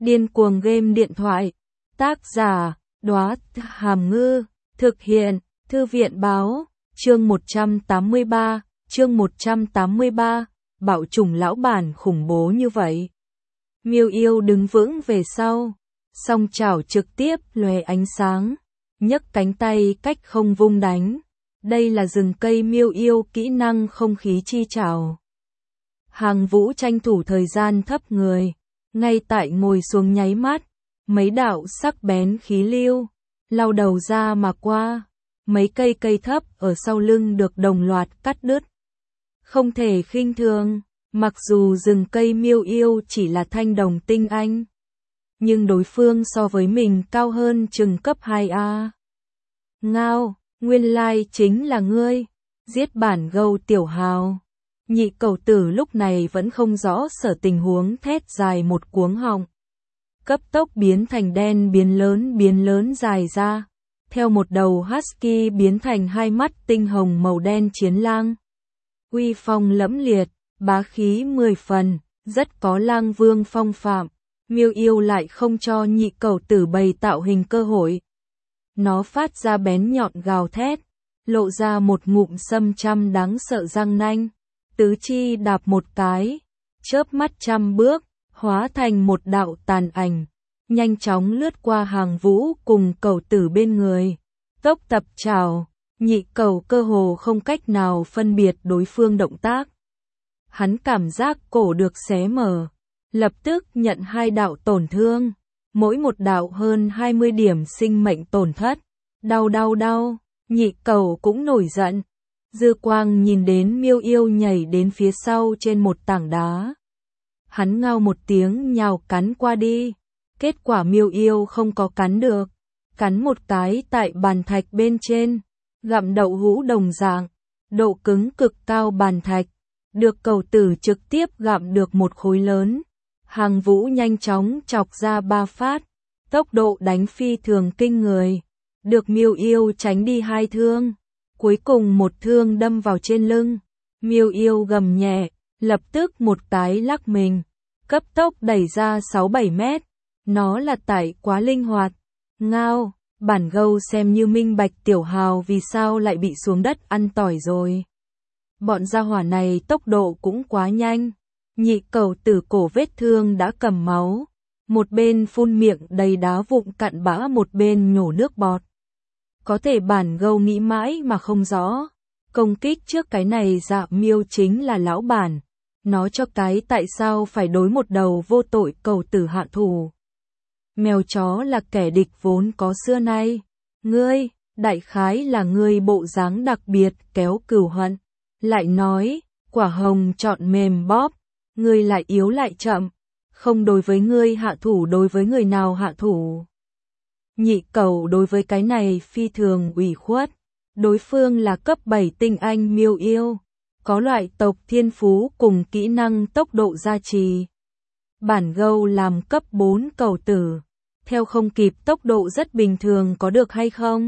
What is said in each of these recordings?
Điên cuồng game điện thoại. Tác giả, Đóa Hàm Ngư. Thực hiện, Thư viện báo. Chương 183. Bạo chủng lão bản khủng bố như vậy. Miêu Yêu đứng vững về sau, song chảo trực tiếp lóe ánh sáng, nhấc cánh tay cách không vung đánh. Đây là rừng cây Miêu Yêu kỹ năng không khí chi chảo. Hàng Vũ tranh thủ thời gian thấp người, ngay tại ngồi xuống nháy mắt, mấy đạo sắc bén khí lưu lao đầu ra mà qua, mấy cây thấp ở sau lưng được đồng loạt cắt đứt. Không thể khinh thường, mặc dù rừng cây Miêu Yêu chỉ là thanh đồng tinh anh, nhưng đối phương so với mình cao hơn chừng cấp 2A. Ngao, nguyên lai chính là ngươi, giết bản gâu tiểu hào. Nhị cầu tử lúc này vẫn không rõ sở tình huống, thét dài một cuống họng. Cấp tốc biến thành đen biến lớn dài ra, theo một đầu husky biến thành hai mắt tinh hồng màu đen chiến lang. Uy phong lẫm liệt, bá khí 10 phần, rất có lang vương phong phạm. Miêu Yêu lại không cho nhị cầu tử bày tạo hình cơ hội. Nó phát ra bén nhọn gào thét, lộ ra một ngụm sâm trăm đáng sợ răng nanh, tứ chi đạp một cái, chớp mắt 100 bước, hóa thành một đạo tàn ảnh, nhanh chóng lướt qua Hàng Vũ cùng cầu tử bên người. Tốc tập chào, nhị cầu cơ hồ không cách nào phân biệt đối phương động tác. Hắn cảm giác cổ được xé mở, lập tức nhận 2 đạo tổn thương, mỗi một đạo hơn 20 điểm sinh mệnh tổn thất. Đau, nhị cầu cũng nổi giận. Dư quang nhìn đến Miêu Yêu nhảy đến phía sau trên một tảng đá. Hắn ngao một tiếng nhào cắn qua đi. Kết quả Miêu Yêu không có cắn được, cắn một cái tại bàn thạch bên trên, gặm đậu hũ đồng dạng, độ cứng cực cao bàn thạch, được cầu tử trực tiếp gặm được một khối lớn. Hàng Vũ nhanh chóng chọc ra 3 phát, tốc độ đánh phi thường kinh người, được Miêu Yêu tránh đi 2 thương, cuối cùng một thương đâm vào trên lưng. Miêu Yêu gầm nhẹ, lập tức một cái lắc mình, cấp tốc đẩy ra 6-7 mét. Nó là tại quá linh hoạt. Ngao, bản gâu xem như minh bạch tiểu hào vì sao lại bị xuống đất ăn tỏi rồi. Bọn gia hỏa này tốc độ cũng quá nhanh. Nhị cầu tử cổ vết thương đã cầm máu, một bên phun miệng đầy đá vụn cặn bã, một bên nhổ nước bọt. Có thể bản gâu nghĩ mãi mà không rõ, công kích trước cái này Dạ Miêu chính là lão bản, nó cho cái tại sao phải đối một đầu vô tội cầu tử hạ thủ. Mèo chó là kẻ địch vốn có xưa nay, ngươi, đại khái là ngươi bộ dáng đặc biệt kéo cừu hận. Lại nói, quả hồng chọn mềm bóp, ngươi lại yếu lại chậm, không đối với ngươi hạ thủ đối với người nào hạ thủ. Nhị cầu đối với cái này phi thường ủy khuất, đối phương là cấp 7 tinh anh Miêu Yêu, có loại tộc thiên phú cùng kỹ năng tốc độ gia trì. Bản gâu làm cấp 4 cầu tử, theo không kịp tốc độ rất bình thường, có được hay không?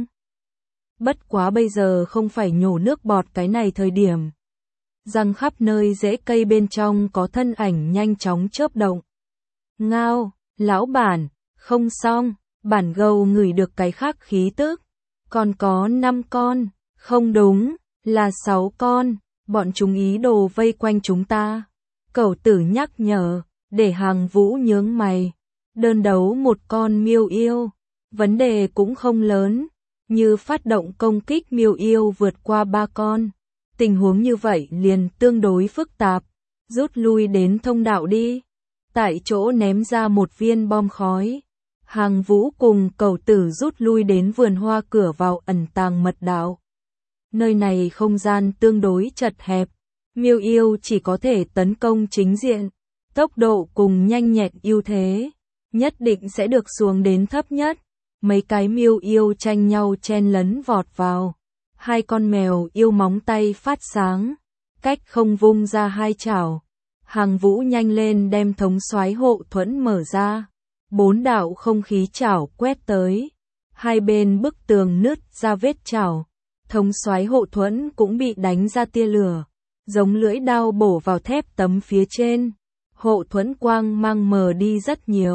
Bất quá bây giờ không phải nhổ nước bọt cái này thời điểm. Răng khắp nơi rễ cây bên trong có thân ảnh nhanh chóng chớp động. Ngao, lão bản, không xong, bản gâu ngửi được cái khác khí tức. Còn có 5 con, không đúng, là 6 con, bọn chúng ý đồ vây quanh chúng ta. Cẩu tử nhắc nhở, để Hàng Vũ nhướng mày. Đơn đấu một con Miêu Yêu, vấn đề cũng không lớn, như phát động công kích Miêu Yêu vượt qua 3 con. Tình huống như vậy liền tương đối phức tạp, rút lui đến thông đạo đi. Tại chỗ ném ra một viên bom khói. Hàng Vũ cùng cầu tử rút lui đến vườn hoa cửa vào ẩn tàng mật đạo. Nơi này không gian tương đối chật hẹp, Miêu Yêu chỉ có thể tấn công chính diện, tốc độ cùng nhanh nhẹn ưu thế nhất định sẽ được xuống đến thấp nhất. Mấy cái Miêu Yêu tranh nhau chen lấn vọt vào. 2 con mèo yêu móng tay phát sáng, cách không vung ra 2 chảo. Hàng Vũ nhanh lên đem thống soái hộ thuẫn mở ra. 4 đạo không khí chảo quét tới. 2 bên bức tường nứt ra vết chảo. Thống soái hộ thuẫn cũng bị đánh ra tia lửa, giống lưỡi dao bổ vào thép tấm phía trên. Hộ thuẫn quang mang mờ đi rất nhiều.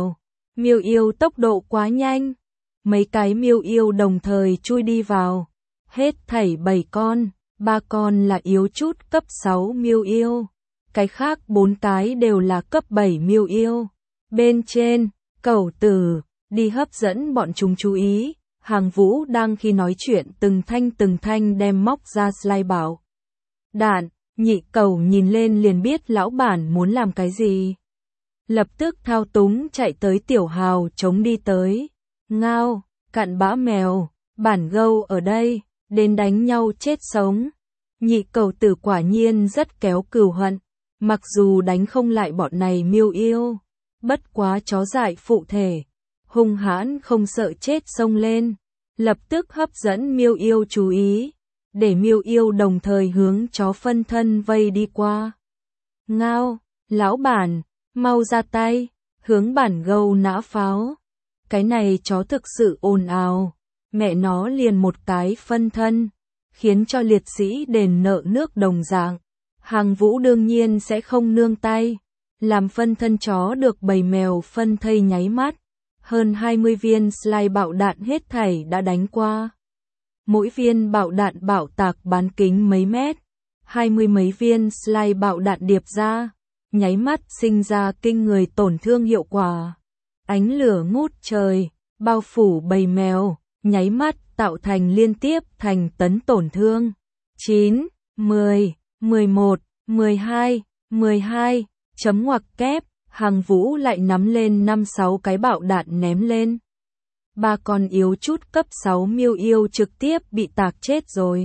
Miêu yêu tốc độ quá nhanh. Mấy cái miêu yêu đồng thời chui đi vào. Hết thảy 7 con, 3 con là yếu chút cấp 6 miêu yêu. Cái khác 4 cái đều là cấp 7 miêu yêu. Bên trên, Cẩu Tử đi hấp dẫn bọn chúng chú ý. Hàng Vũ đang khi nói chuyện từng thanh đem móc ra slide bảo đạn. Nhị Cẩu nhìn lên liền biết lão bản muốn làm cái gì. Lập tức thao túng chạy tới Tiểu Hào chống đi tới. Ngao, cặn bã mèo, bản gâu ở đây, đến đánh nhau chết sống. Nhị Cẩu Tử quả nhiên rất kéo cừu hận, mặc dù đánh không lại bọn này miêu yêu, bất quá chó dại phụ thể, hung hãn không sợ chết xông lên, lập tức hấp dẫn miêu yêu chú ý, để miêu yêu đồng thời hướng chó phân thân vây đi qua. Ngao, lão bản, mau ra tay, hướng bản gâu nã pháo. Cái này chó thực sự ồn ào, mẹ nó liền một cái phân thân, khiến cho liệt sĩ đền nợ nước đồng dạng. Hàng Vũ đương nhiên sẽ không nương tay, làm phân thân chó được bầy mèo phân thây nháy mắt. Hơn 20 viên slide bạo đạn hết thảy đã đánh qua. Mỗi viên bạo đạn bạo tạc bán kính mấy mét, 20 mấy viên slide bạo đạn điệp ra, nháy mắt sinh ra kinh người tổn thương hiệu quả. Ánh lửa ngút trời, bao phủ bầy mèo, nháy mắt tạo thành liên tiếp thành tấn tổn thương. 9, 10, 11, 12, chấm ngoặc kép, Hàng Vũ lại nắm lên 5-6 cái bạo đạn ném lên. 3 con yếu chút cấp 6 miêu yêu trực tiếp bị tạc chết rồi.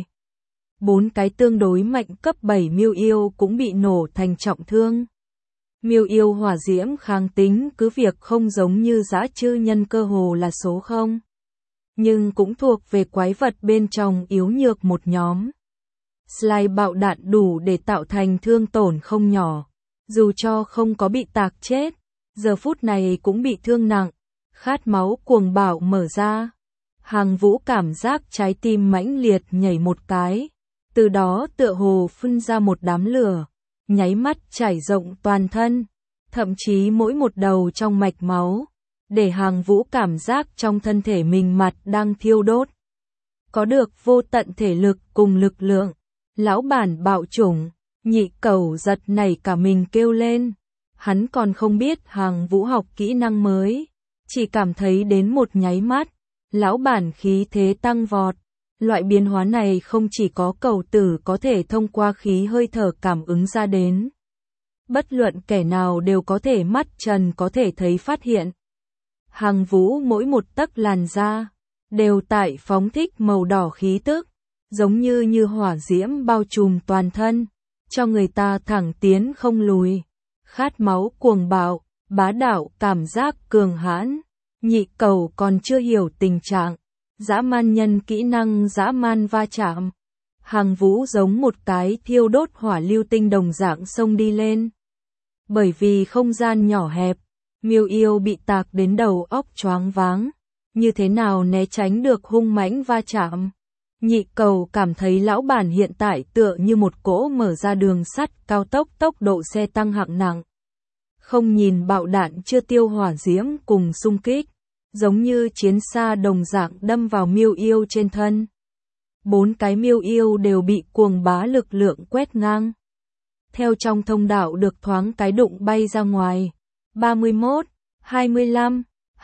4 cái tương đối mạnh cấp 7 miêu yêu cũng bị nổ thành trọng thương. Miêu yêu hỏa diễm kháng tính cứ việc không giống như dã chư nhân cơ hồ là số 0. Nhưng cũng thuộc về quái vật bên trong yếu nhược một nhóm. Slide bạo đạn đủ để tạo thành thương tổn không nhỏ. Dù cho không có bị tạc chết, giờ phút này cũng bị thương nặng. Khát máu cuồng bạo mở ra. Hàng Vũ cảm giác trái tim mãnh liệt nhảy một cái. Từ đó tựa hồ phun ra một đám lửa, nháy mắt trải rộng toàn thân, thậm chí mỗi một đầu trong mạch máu, để Hàng Vũ cảm giác trong thân thể mình mặt đang thiêu đốt. Có được vô tận thể lực cùng lực lượng, lão bản bạo chủng, Nhị Cẩu giật nảy cả mình kêu lên. Hắn còn không biết Hàng Vũ học kỹ năng mới, chỉ cảm thấy đến một nháy mắt, lão bản khí thế tăng vọt. Loại biến hóa này không chỉ có Cẩu Tử có thể thông qua khí hơi thở cảm ứng ra đến. Bất luận kẻ nào đều có thể mắt trần có thể thấy phát hiện. Hàng Vũ mỗi một tấc làn da, đều tại phóng thích màu đỏ khí tức, giống như hỏa diễm bao trùm toàn thân, cho người ta thẳng tiến không lùi. Khát máu cuồng bạo, bá đạo cảm giác cường hãn. Nhị Cẩu còn chưa hiểu tình trạng. Dã man nhân kỹ năng dã man va chạm. Hàng Vũ giống một cái thiêu đốt hỏa lưu tinh đồng dạng xông đi lên. Bởi vì không gian nhỏ hẹp, miêu yêu bị tạc đến đầu óc choáng váng. Như thế nào né tránh được hung mãnh va chạm? Nhị Cẩu cảm thấy lão bản hiện tại tựa như một cỗ mở ra đường sắt cao tốc, tốc độ xe tăng hạng nặng. Không nhìn bạo đạn chưa tiêu hỏa diễm cùng xung kích, giống như chiến xa đồng dạng đâm vào miêu yêu trên thân. 4 cái miêu yêu đều bị cuồng bá lực lượng quét ngang. Theo trong thông đạo được thoáng cái đụng bay ra ngoài. 31, 25,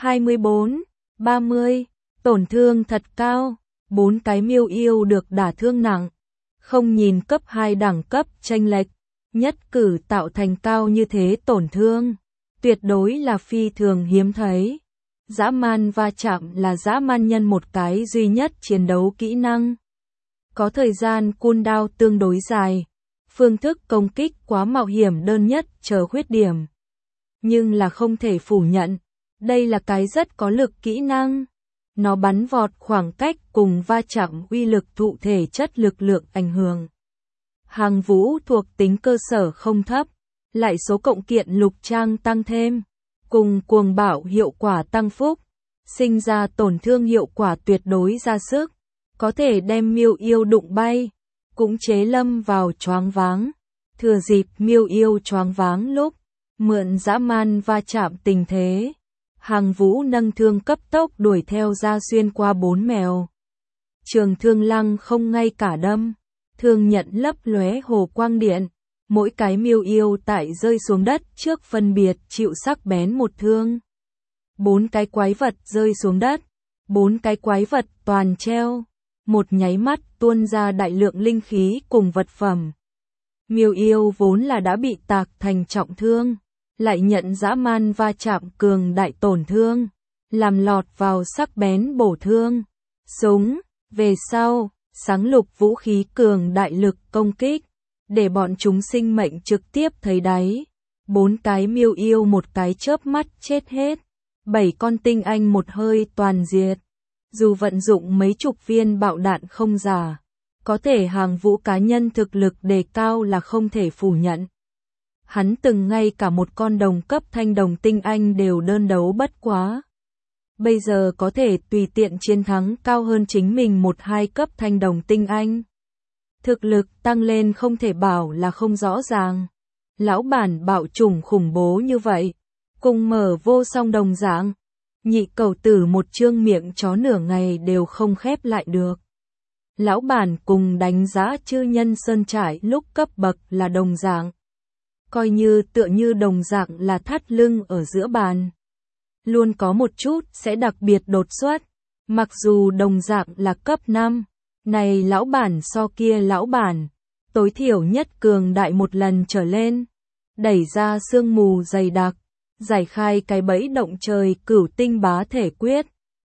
24, 30, tổn thương thật cao. 4 cái miêu yêu được đả thương nặng. Không nhìn cấp 2 đẳng cấp chênh lệch, nhất cử tạo thành cao như thế tổn thương, tuyệt đối là phi thường hiếm thấy. Dã man va chạm là dã man nhân một cái duy nhất chiến đấu kỹ năng. Có thời gian cooldown tương đối dài, phương thức công kích quá mạo hiểm đơn nhất chờ khuyết điểm. Nhưng là không thể phủ nhận, đây là cái rất có lực kỹ năng. Nó bắn vọt khoảng cách cùng va chạm uy lực thụ thể chất lực lượng ảnh hưởng. Hàng Vũ thuộc tính cơ sở không thấp, lại số cộng kiện lục trang tăng thêm, cùng cuồng bạo hiệu quả tăng phúc, sinh ra tổn thương hiệu quả tuyệt đối ra sức, có thể đem miêu yêu đụng bay, cũng chế lâm vào choáng váng. Thừa dịp miêu yêu choáng váng lúc, mượn dã man va chạm tình thế, Hàng Vũ nâng thương cấp tốc đuổi theo ra xuyên qua 4 mèo. Trường thương lăng không ngay cả đâm. Thương nhận lấp lóe hồ quang điện. Mỗi cái miêu yêu tại rơi xuống đất trước phân biệt chịu sắc bén một thương. 4 cái quái vật rơi xuống đất. 4 cái quái vật toàn treo. Một nháy mắt tuôn ra đại lượng linh khí cùng vật phẩm. Miêu yêu vốn là đã bị tạc thành trọng thương, lại nhận dã man va chạm cường đại tổn thương, làm lọt vào sắc bén bổ thương. Súng, về sau, sáng lục vũ khí cường đại lực công kích, để bọn chúng sinh mệnh trực tiếp thấy đáy. 4 cái miêu yêu một cái chớp mắt chết hết. 7 con tinh anh một hơi toàn diệt. Dù vận dụng mấy chục viên bạo đạn không giả, có thể Hàng Vũ cá nhân thực lực đề cao là không thể phủ nhận. Hắn từng ngay cả một con đồng cấp thanh đồng tinh anh đều đơn đấu bất quá. Bây giờ có thể tùy tiện chiến thắng cao hơn chính mình 1-2 cấp thanh đồng tinh anh. Thực lực tăng lên không thể bảo là không rõ ràng. Lão bản bạo chủng khủng bố như vậy, cùng mở vô song đồng dạng. Nhị cầu tử một trương miệng chó nửa ngày đều không khép lại được. Lão bản cùng đánh giá chư nhân sơn trải lúc cấp bậc là đồng dạng. Coi như tựa như đồng dạng là thắt lưng ở giữa bàn. Luôn có một chút sẽ đặc biệt đột xuất. Mặc dù đồng dạng là cấp 5. Này lão bản so kia lão bản. Tối thiểu nhất cường đại một lần trở lên. Đẩy ra sương mù dày đặc. Giải khai cái bẫy động trời cửu tinh bá thể quyết.